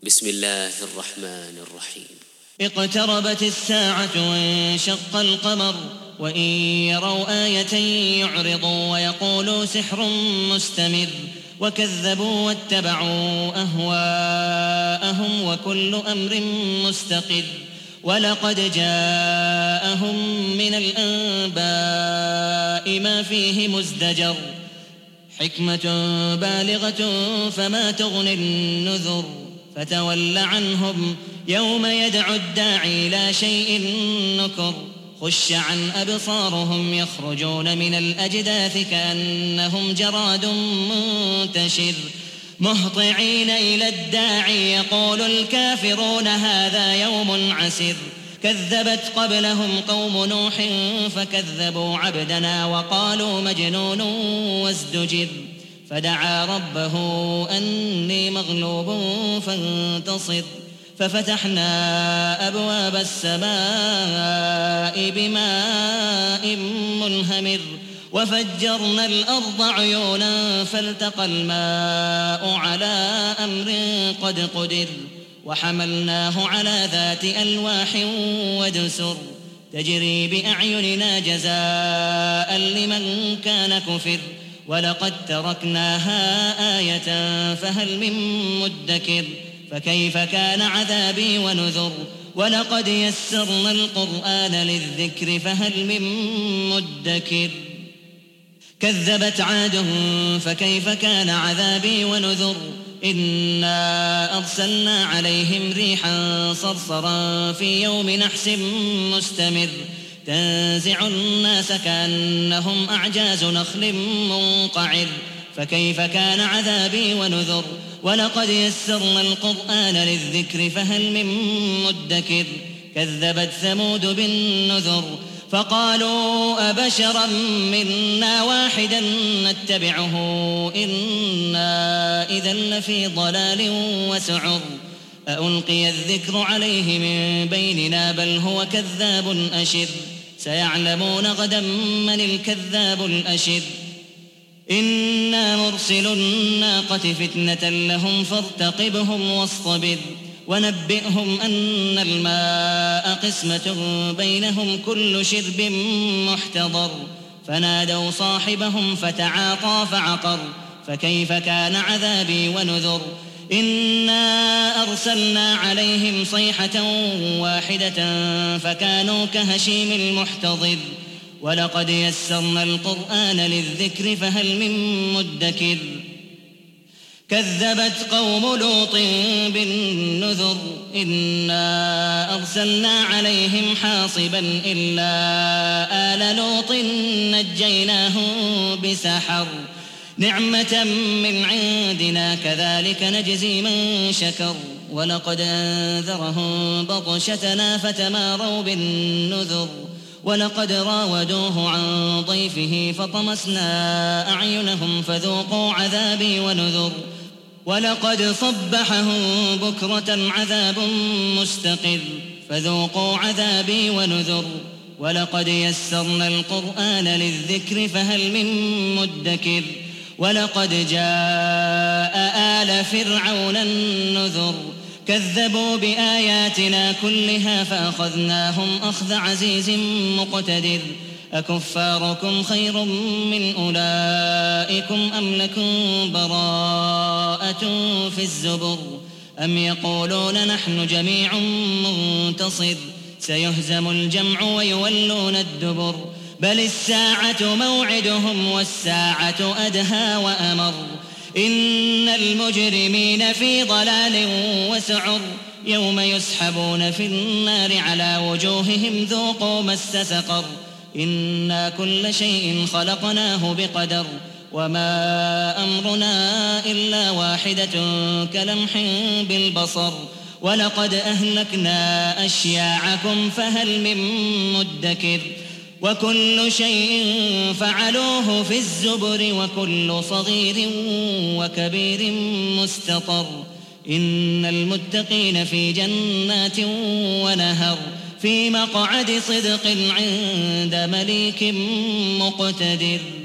بسم الله الرحمن الرحيم. اقتربت الساعة وانشق القمر وإن يروا آية يعرضوا ويقولوا سحر مستمر وكذبوا واتبعوا أهواءهم وكل أمر مستقر ولقد جاءهم من الأنباء ما فيه مزدجر حكمة بالغة فما تغني النذر فتول عنهم يوم يدعو الداعي لا شيء نكر خش عن أبصارهم يخرجون من الأجداث كأنهم جراد منتشر مهطعين إلى الداعي يقول الكافرون هذا يوم عسر كذبت قبلهم قوم نوح فكذبوا عبدنا وقالوا مجنون وازدجر فدعا ربه أني مغلوب فانتصر ففتحنا أبواب السماء بماء منهمر وفجرنا الأرض عيونا فالتقى الماء على أمر قد قدر وحملناه على ذات ألواح ودسر تجري بأعيننا جزاء لمن كان كفر ولقد تركناها آية فهل من مدكر فكيف كان عذابي ونذر ولقد يسرنا القرآن للذكر فهل من مدكر كذبت عاد فكيف كان عذابي ونذر إنا أرسلنا عليهم ريحا صرصرا في يوم نحس مستمر تنزع الناس كأنهم أعجاز نخل منقعر فكيف كان عذابي ونذر ولقد يسرنا القرآن للذكر فهل من مدكر كذبت ثمود بالنذر فقالوا أبشرا منا واحدا نتبعه إنا إذا لفي ضلال وسعر أألقي الذكر عليه من بيننا بل هو كذاب أشر سيعلمون غدا من الكذاب الأشر إنا مرسل الناقة فتنة لهم فارتقبهم واصطبر ونبئهم أن الماء قسمة بينهم كل شرب محتضر فنادوا صاحبهم فتعاطى فعقر فكيف كان عذابي ونذر إنا أرسلنا عليهم صيحة واحدة فكانوا كهشيم المحتضر ولقد يسرنا القرآن للذكر فهل من مدكر كذبت قوم لوط بالنذر إنا أرسلنا عليهم حاصبا إلا آل لوط نجيناهم بسحر نعمة من عندنا كذلك نجزي من شكر ولقد أنذرهم بطشتنا فتماروا بالنذر ولقد راودوه عن ضيفه فطمسنا أعينهم فذوقوا عذابي ونذر ولقد صبحهم بكرة عذاب مستقر فذوقوا عذابي ونذر ولقد يسرنا القرآن للذكر فهل من مدكر ولقد جاء آل فرعون النذر كذبوا بآياتنا كلها فأخذناهم أخذ عزيز مقتدر أكفاركم خير من أولئكم أم لكم براءة في الزبر أم يقولون نحن جميع منتصر سيهزم الجمع ويولون الدبر بل الساعة موعدهم والساعة أدهى وأمر إن المجرمين في ضلال وسعر يوم يسحبون في النار على وجوههم ذوقوا مس سقر إنا كل شيء خلقناه بقدر وما أمرنا إلا واحدة كلمح بالبصر ولقد أهلكنا أشياعكم فهل من مدكر وكل شيء فعلوه في الزبر وكل صغير وكبير مستطر إن المتقين في جنات ونهر في مقعد صدق عند مليك مقتدر.